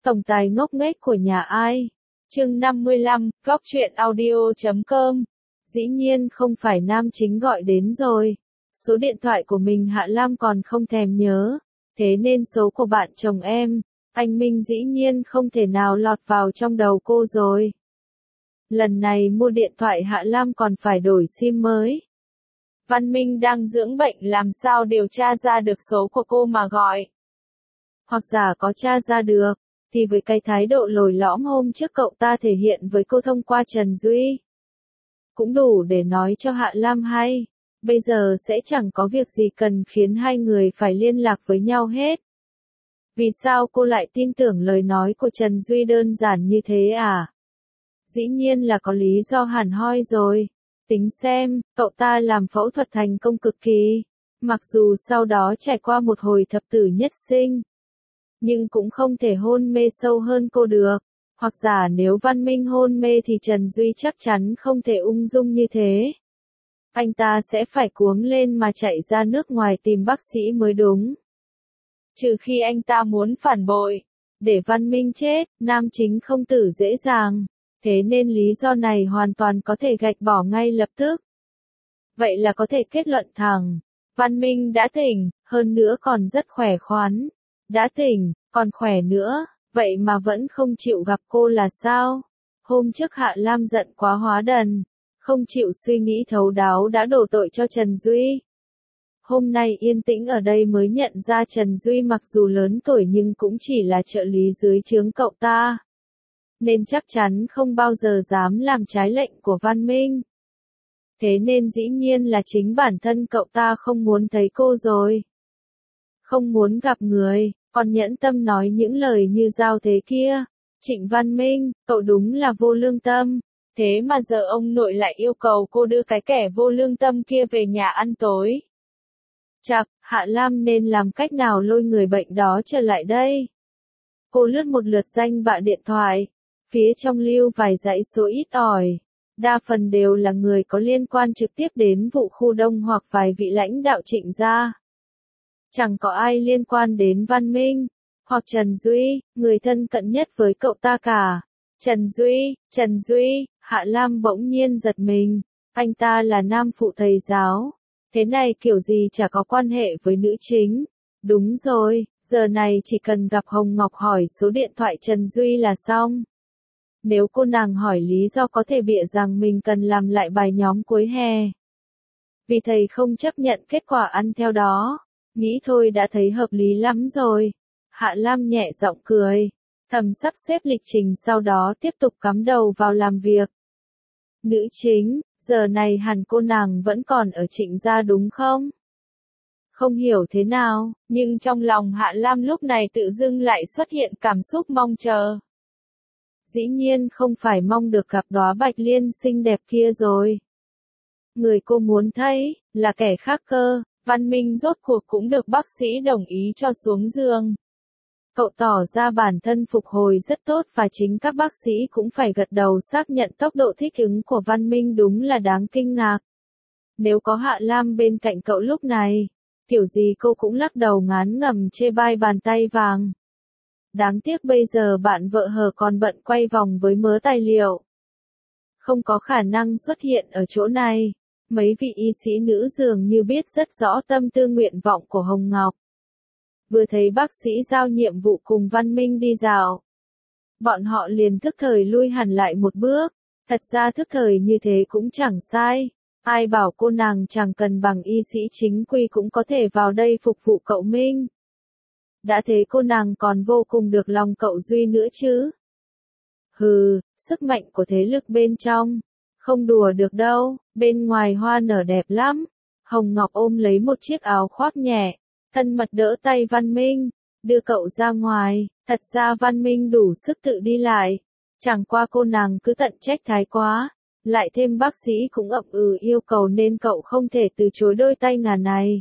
Tổng tài ngốc nghếch của nhà ai? Chương 55, góc truyện audio.com. Dĩ nhiên không phải nam chính gọi đến rồi. Số điện thoại của mình Hạ Lam còn không thèm nhớ. Thế nên số của bạn chồng em, anh Minh dĩ nhiên không thể nào lọt vào trong đầu cô rồi. Lần này mua điện thoại Hạ Lam còn phải đổi SIM mới. Văn Minh đang dưỡng bệnh làm sao điều tra ra được số của cô mà gọi. Hoặc giả có tra ra được, thì với cái thái độ lồi lõm hôm trước cậu ta thể hiện với cô thông qua Trần Duy, cũng đủ để nói cho Hạ Lam hay, bây giờ sẽ chẳng có việc gì cần khiến hai người phải liên lạc với nhau hết. Vì sao cô lại tin tưởng lời nói của Trần Duy đơn giản như thế à? Dĩ nhiên là có lý do hẳn hoi rồi. Tính xem, cậu ta làm phẫu thuật thành công cực kỳ, mặc dù sau đó trải qua một hồi thập tử nhất sinh, nhưng cũng không thể hôn mê sâu hơn cô được. Hoặc giả nếu Văn Minh hôn mê thì Trần Duy chắc chắn không thể ung dung như thế. Anh ta sẽ phải cuống lên mà chạy ra nước ngoài tìm bác sĩ mới đúng. Trừ khi anh ta muốn phản bội, để Văn Minh chết, nam chính không tử dễ dàng. Thế nên lý do này hoàn toàn có thể gạch bỏ ngay lập tức. Vậy là có thể kết luận thẳng, Văn Minh đã tỉnh, hơn nữa còn rất khỏe khoắn. Đã tỉnh, còn khỏe nữa, vậy mà vẫn không chịu gặp cô là sao? Hôm trước Hạ Lam giận quá hóa đần, không chịu suy nghĩ thấu đáo đã đổ tội cho Trần Duy. Hôm nay yên tĩnh ở đây mới nhận ra Trần Duy mặc dù lớn tuổi nhưng cũng chỉ là trợ lý dưới trướng cậu ta, nên chắc chắn không bao giờ dám làm trái lệnh của Văn Minh. Thế nên dĩ nhiên là chính bản thân cậu ta không muốn thấy cô rồi. Không muốn gặp người, còn nhẫn tâm nói những lời như giao thế kia. Trịnh Văn Minh, cậu đúng là vô lương tâm. Thế mà giờ ông nội lại yêu cầu cô đưa cái kẻ vô lương tâm kia về nhà ăn tối. Chạc, Hạ Lam nên làm cách nào lôi người bệnh đó trở lại đây? Cô lướt một lượt danh bạ điện thoại. Phía trong lưu vài dãy số ít ỏi. Đa phần đều là người có liên quan trực tiếp đến vụ khu đông hoặc vài vị lãnh đạo Trịnh gia. Chẳng có ai liên quan đến Văn Minh, hoặc Trần Duy, người thân cận nhất với cậu ta cả. Trần Duy, Hạ Lam bỗng nhiên giật mình, anh ta là nam phụ thầy giáo. Thế này kiểu gì chả có quan hệ với nữ chính. Đúng rồi, giờ này chỉ cần gặp Hồng Ngọc hỏi số điện thoại Trần Duy là xong. Nếu cô nàng hỏi lý do có thể bịa rằng mình cần làm lại bài nhóm cuối hè. Vì thầy không chấp nhận kết quả ăn theo đó. Nghĩ thôi đã thấy hợp lý lắm rồi. Hạ Lam nhẹ giọng cười, thầm sắp xếp lịch trình sau đó tiếp tục cắm đầu vào làm việc. Nữ chính, giờ này hẳn cô nàng vẫn còn ở Trịnh gia đúng không? Không hiểu thế nào, nhưng trong lòng Hạ Lam lúc này tự dưng lại xuất hiện cảm xúc mong chờ. Dĩ nhiên không phải mong được gặp đóa bạch liên xinh đẹp kia rồi. Người cô muốn thấy, là kẻ khác cơ. Văn Minh rốt cuộc cũng được bác sĩ đồng ý cho xuống giường. Cậu tỏ ra bản thân phục hồi rất tốt và chính các bác sĩ cũng phải gật đầu xác nhận tốc độ thích ứng của Văn Minh đúng là đáng kinh ngạc. Nếu có Hạ Lam bên cạnh cậu lúc này, kiểu gì cô cũng lắc đầu ngán ngẩm chê bai bàn tay vàng. Đáng tiếc bây giờ bạn vợ hờ còn bận quay vòng với mớ tài liệu. Không có khả năng xuất hiện ở chỗ này. Mấy vị y sĩ nữ dường như biết rất rõ tâm tư nguyện vọng của Hồng Ngọc. Vừa thấy bác sĩ giao nhiệm vụ cùng Văn Minh đi dạo, bọn họ liền thức thời lui hẳn lại một bước. Thật ra thức thời như thế cũng chẳng sai. Ai bảo cô nàng chẳng cần bằng y sĩ chính quy cũng có thể vào đây phục vụ cậu Minh. Đã thế cô nàng còn vô cùng được lòng cậu Duy nữa chứ. Hừ, sức mạnh của thế lực bên trong. Không đùa được đâu, bên ngoài hoa nở đẹp lắm. Hồng Ngọc ôm lấy một chiếc áo khoác nhẹ, thân mật đỡ tay Văn Minh, đưa cậu ra ngoài. Thật ra Văn Minh đủ sức tự đi lại, chẳng qua cô nàng cứ tận trách thái quá. Lại thêm bác sĩ cũng ậm ừ yêu cầu nên cậu không thể từ chối đôi tay ngà này.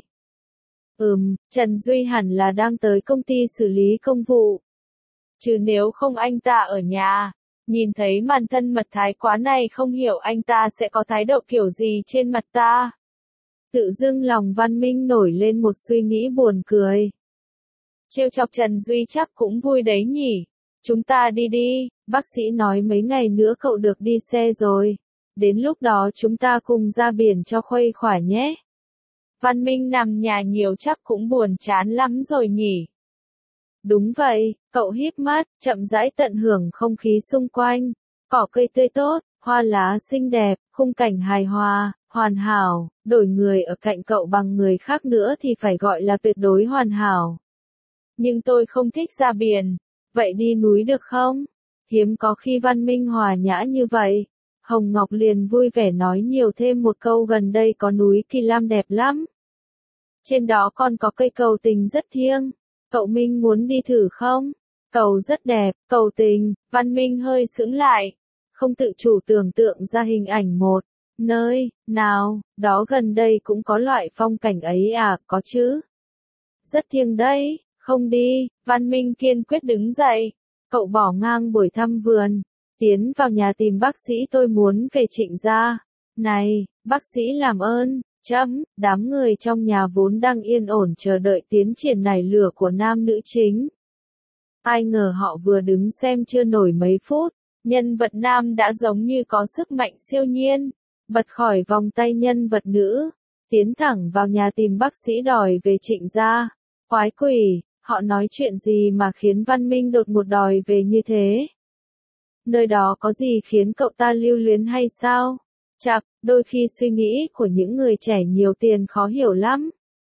Trần Duy hẳn là đang tới công ty xử lý công vụ. Chứ nếu không anh ta ở nhà. Nhìn thấy màn thân mật thái quá này không hiểu anh ta sẽ có thái độ kiểu gì trên mặt ta. Tự dưng lòng Văn Minh nổi lên một suy nghĩ buồn cười. Trêu chọc Trần Duy chắc cũng vui đấy nhỉ. Chúng ta đi đi, bác sĩ nói mấy ngày nữa cậu được đi xe rồi. Đến lúc đó chúng ta cùng ra biển cho khuây khỏa nhé. Văn Minh nằm nhà nhiều chắc cũng buồn chán lắm rồi nhỉ. Đúng vậy, cậu híp mắt, chậm rãi tận hưởng không khí xung quanh. Cỏ cây tươi tốt, hoa lá xinh đẹp, khung cảnh hài hòa, hoàn hảo, đổi người ở cạnh cậu bằng người khác nữa thì phải gọi là tuyệt đối hoàn hảo. Nhưng tôi không thích ra biển, vậy đi núi được không? Hiếm có khi Văn Minh hòa nhã như vậy. Hồng Ngọc liền vui vẻ nói nhiều thêm một câu, gần đây có núi Kỳ Lam đẹp lắm. Trên đó còn có cây cầu tình rất thiêng. Cậu Minh muốn đi thử không? Cầu rất đẹp, cầu tình. Văn Minh hơi sững lại. Không tự chủ tưởng tượng ra hình ảnh một nơi nào đó gần đây cũng có loại phong cảnh ấy à, có chứ? Rất thiêng đấy, không đi. Văn Minh kiên quyết đứng dậy. Cậu bỏ ngang buổi thăm vườn, tiến vào nhà tìm bác sĩ, tôi muốn về Trịnh gia. Này, bác sĩ làm ơn, đám người trong nhà vốn đang yên ổn chờ đợi tiến triển nảy lửa của nam nữ chính. Ai ngờ họ vừa đứng xem chưa nổi mấy phút, nhân vật nam đã giống như có sức mạnh siêu nhiên, bật khỏi vòng tay nhân vật nữ, tiến thẳng vào nhà tìm bác sĩ đòi về Trịnh gia. Quái quỷ, họ nói chuyện gì mà khiến Văn Minh đột ngột đòi về như thế? Nơi đó có gì khiến cậu ta lưu luyến hay sao? Chạc, đôi khi suy nghĩ của những người trẻ nhiều tiền khó hiểu lắm.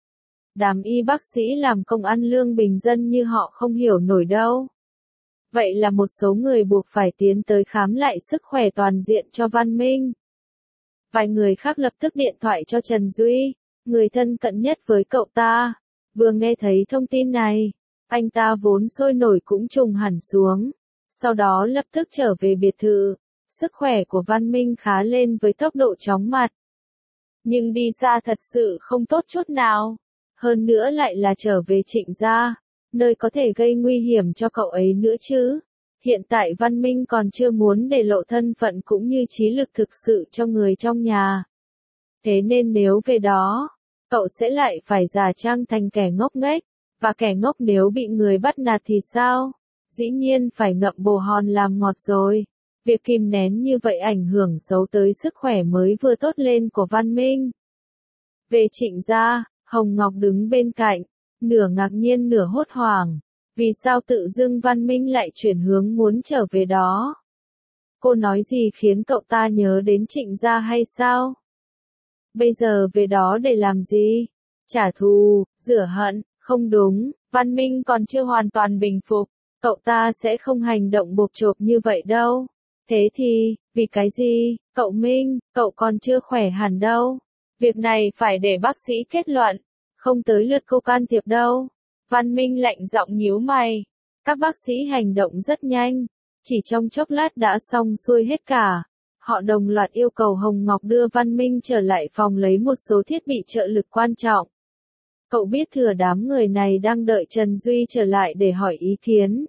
Đám y bác sĩ làm công ăn lương bình dân như họ không hiểu nổi đâu. Vậy là một số người buộc phải tiến tới khám lại sức khỏe toàn diện cho Văn Minh. Vài người khác lập tức điện thoại cho Trần Duy, người thân cận nhất với cậu ta. Vừa nghe thấy thông tin này, anh ta vốn sôi nổi cũng trùng hẳn xuống. Sau đó lập tức trở về biệt thự. Sức khỏe của Văn Minh khá lên với tốc độ chóng mặt. Nhưng đi ra thật sự không tốt chút nào. Hơn nữa lại là trở về Trịnh gia, nơi có thể gây nguy hiểm cho cậu ấy nữa chứ. Hiện tại Văn Minh còn chưa muốn để lộ thân phận cũng như trí lực thực sự cho người trong nhà. Thế nên nếu về đó, cậu sẽ lại phải giả trang thành kẻ ngốc nghếch, và kẻ ngốc nếu bị người bắt nạt thì sao? Dĩ nhiên phải ngậm bồ hòn làm ngọt rồi. Việc kìm nén như vậy ảnh hưởng xấu tới sức khỏe mới vừa tốt lên của Văn Minh. Về Trịnh gia, Hồng Ngọc đứng bên cạnh, nửa ngạc nhiên nửa hốt hoảng. Vì sao tự dưng Văn Minh lại chuyển hướng muốn trở về đó? Cô nói gì khiến cậu ta nhớ đến Trịnh gia hay sao? Bây giờ về đó để làm gì? Trả thù, rửa hận, không đúng, Văn Minh còn chưa hoàn toàn bình phục, cậu ta sẽ không hành động bộp chộp như vậy đâu. Thế thì, vì cái gì, cậu Minh, cậu còn chưa khỏe hẳn đâu. Việc này phải để bác sĩ kết luận, không tới lượt cô can thiệp đâu. Văn Minh lạnh giọng nhíu mày. Các bác sĩ hành động rất nhanh, chỉ trong chốc lát đã xong xuôi hết cả. Họ đồng loạt yêu cầu Hồng Ngọc đưa Văn Minh trở lại phòng lấy một số thiết bị trợ lực quan trọng. Cậu biết thừa đám người này đang đợi Trần Duy trở lại để hỏi ý kiến.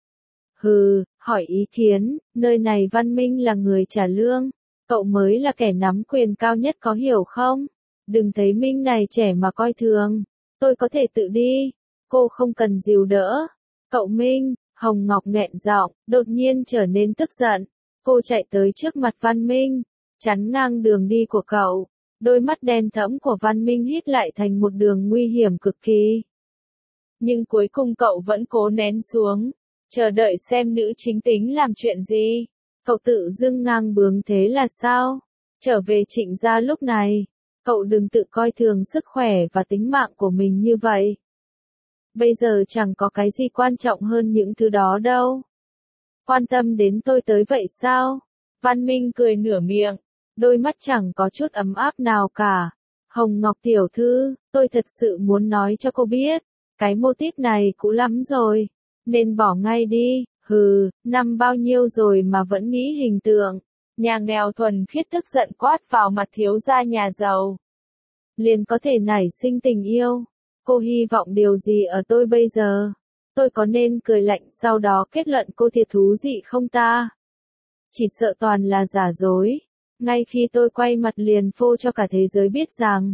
Hừ, hỏi ý kiến, nơi này Văn Minh là người trả lương, cậu mới là kẻ nắm quyền cao nhất có hiểu không? Đừng thấy Minh này trẻ mà coi thường, tôi có thể tự đi, cô không cần dìu đỡ. Cậu Minh, Hồng Ngọc nghẹn giọng, đột nhiên trở nên tức giận. Cô chạy tới trước mặt Văn Minh, chắn ngang đường đi của cậu. Đôi mắt đen thẫm của Văn Minh hít lại thành một đường nguy hiểm cực kỳ. Nhưng cuối cùng cậu vẫn cố nén xuống, chờ đợi xem nữ chính tính làm chuyện gì. Cậu tự dưng ngang bướng thế là sao? Trở về Trịnh gia lúc này, cậu đừng tự coi thường sức khỏe và tính mạng của mình như vậy. Bây giờ chẳng có cái gì quan trọng hơn những thứ đó đâu. Quan tâm đến tôi tới vậy sao? Văn Minh cười nửa miệng, đôi mắt chẳng có chút ấm áp nào cả. Hồng Ngọc tiểu thư, tôi thật sự muốn nói cho cô biết, cái mô típ này cũ lắm rồi, nên bỏ ngay đi. Hừ, năm bao nhiêu rồi mà vẫn nghĩ hình tượng. Nhà nghèo thuần khiết tức giận quát vào mặt thiếu gia nhà giàu. Liền có thể nảy sinh tình yêu. Cô hy vọng điều gì ở tôi bây giờ? Tôi có nên cười lạnh sau đó kết luận cô thiệt thú dị không ta? Chỉ sợ toàn là giả dối. Ngay khi tôi quay mặt liền phô cho cả thế giới biết rằng.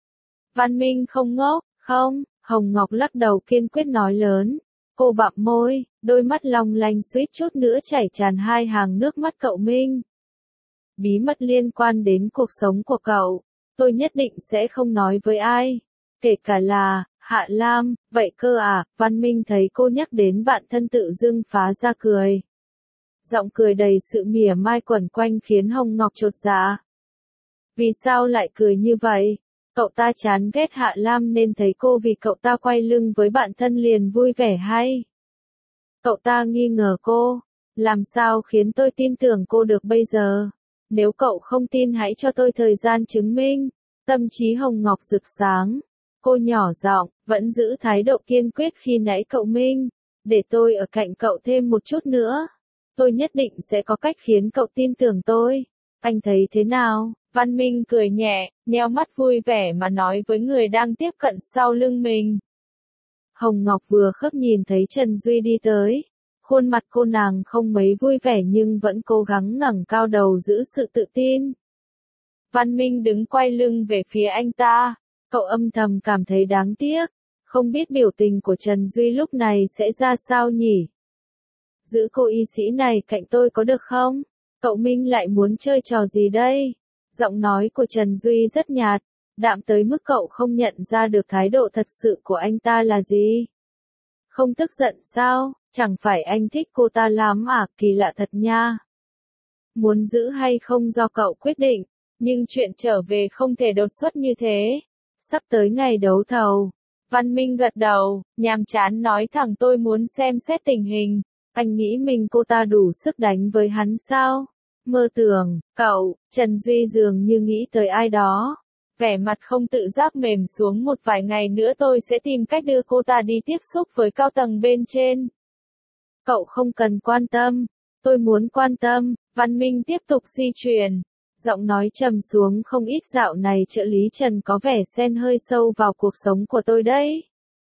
Văn Minh không ngốc, không, Hồng Ngọc lắc đầu kiên quyết nói lớn. Cô bặm môi, đôi mắt long lanh suýt chút nữa chảy tràn hai hàng nước mắt cậu Minh. Bí mật liên quan đến cuộc sống của cậu, tôi nhất định sẽ không nói với ai, kể cả là Hạ Lam. Vậy cơ à? Văn Minh thấy cô nhắc đến bạn thân tự dưng phá ra cười. Giọng cười đầy sự mỉa mai quẩn quanh khiến Hồng Ngọc chột dạ. Vì sao lại cười như vậy? Cậu ta chán ghét Hạ Lam nên thấy cô vì cậu ta quay lưng với bạn thân liền vui vẻ hay? Cậu ta nghi ngờ cô. Làm sao khiến tôi tin tưởng cô được bây giờ? Nếu cậu không tin hãy cho tôi thời gian chứng minh. Tâm trí Hồng Ngọc rực sáng. Cô nhỏ giọng, vẫn giữ thái độ kiên quyết khi nãy cậu Minh. Để tôi ở cạnh cậu thêm một chút nữa. Tôi nhất định sẽ có cách khiến cậu tin tưởng tôi. Anh thấy thế nào? Văn Minh cười nhẹ, nheo mắt vui vẻ mà nói với người đang tiếp cận sau lưng mình. Hồng Ngọc vừa khớp nhìn thấy Trần Duy đi tới. Khuôn mặt cô nàng không mấy vui vẻ nhưng vẫn cố gắng ngẩng cao đầu giữ sự tự tin. Văn Minh đứng quay lưng về phía anh ta. Cậu âm thầm cảm thấy đáng tiếc. Không biết biểu tình của Trần Duy lúc này sẽ ra sao nhỉ? Giữ cô y sĩ này cạnh tôi có được không? Cậu Minh lại muốn chơi trò gì đây? Giọng nói của Trần Duy rất nhạt, đạm tới mức cậu không nhận ra được thái độ thật sự của anh ta là gì. Không tức giận sao? Chẳng phải anh thích cô ta lắm à? Kỳ lạ thật nha. Muốn giữ hay không do cậu quyết định, nhưng chuyện trở về không thể đột xuất như thế. Sắp tới ngày đấu thầu. Văn Minh gật đầu, nhàm chán nói thẳng tôi muốn xem xét tình hình. Anh nghĩ mình cô ta đủ sức đánh với hắn sao? Mơ tưởng, cậu. Trần Duy dường như nghĩ tới ai đó. Vẻ mặt không tự giác mềm xuống, một vài ngày nữa tôi sẽ tìm cách đưa cô ta đi tiếp xúc với cao tầng bên trên. Cậu không cần quan tâm. Tôi muốn quan tâm. Văn Minh tiếp tục di chuyển. Giọng nói trầm xuống không ít. Dạo này trợ lý Trần có vẻ xen hơi sâu vào cuộc sống của tôi đấy.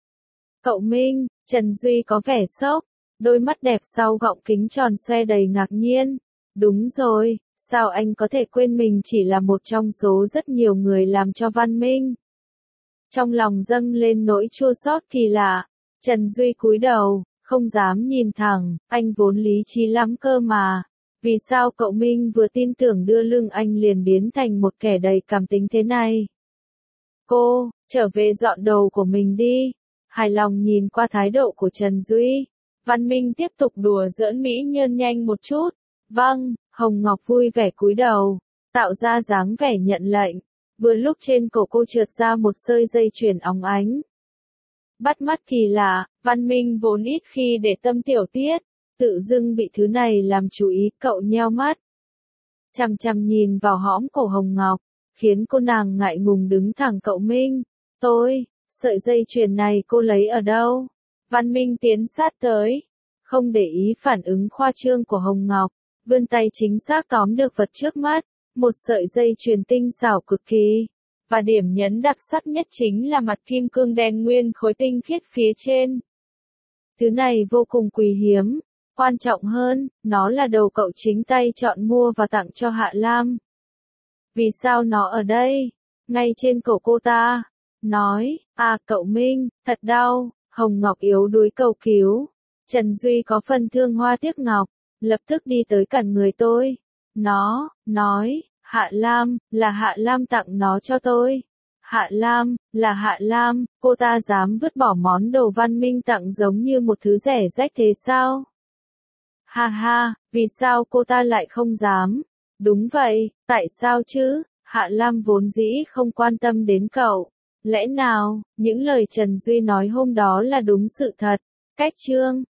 Cậu Minh. Trần Duy có vẻ sốc. Đôi mắt đẹp sau gọng kính tròn xoe đầy ngạc nhiên. Đúng rồi, sao anh có thể quên mình chỉ là một trong số rất nhiều người làm cho Văn Minh? Trong lòng dâng lên nỗi chua xót kỳ lạ. Trần Duy cúi đầu, không dám nhìn thẳng, anh vốn lý trí lắm cơ mà. Vì sao cậu Minh vừa tin tưởng đưa lưng anh liền biến thành một kẻ đầy cảm tính thế này? Cô, trở về dọn đồ của mình đi. Hài lòng nhìn qua thái độ của Trần Duy. Văn Minh tiếp tục đùa giỡn mỹ nhân nhanh một chút. Vâng, Hồng Ngọc vui vẻ cúi đầu, tạo ra dáng vẻ nhận lệnh. Vừa lúc trên cổ cô trượt ra một sợi dây chuyền óng ánh. Bắt mắt kỳ lạ, Văn Minh vốn ít khi để tâm tiểu tiết, tự dưng bị thứ này làm chú ý, cậu nheo mắt. Chằm chằm nhìn vào hõm cổ Hồng Ngọc, khiến cô nàng ngại ngùng đứng thẳng. Cậu Minh, sợi dây chuyền này cô lấy ở đâu? Văn Minh tiến sát tới, không để ý phản ứng khoa trương của Hồng Ngọc, vươn tay chính xác tóm được vật trước mắt, một sợi dây chuyền tinh xảo cực kỳ, và điểm nhấn đặc sắc nhất chính là mặt kim cương đen nguyên khối tinh khiết phía trên. Thứ này vô cùng quý hiếm, quan trọng hơn, nó là đồ cậu chính tay chọn mua và tặng cho Hạ Lam. Vì sao nó ở đây? Ngay trên cổ cô ta. Nói, cậu Minh, thật đau. Hồng Ngọc yếu đuối cầu cứu. Trần Duy có phần thương hoa tiếc ngọc, lập tức đi tới cản người tôi. Nó, nói, Hạ Lam, là Hạ Lam tặng nó cho tôi. Hạ Lam, là Hạ Lam, cô ta dám vứt bỏ món đồ Văn Minh tặng giống như một thứ rẻ rách thế sao? Ha ha, vì sao cô ta lại không dám? Đúng vậy, tại sao chứ? Hạ Lam vốn dĩ không quan tâm đến cậu. Lẽ nào, những lời Trần Duy nói hôm đó là đúng sự thật? Cách chương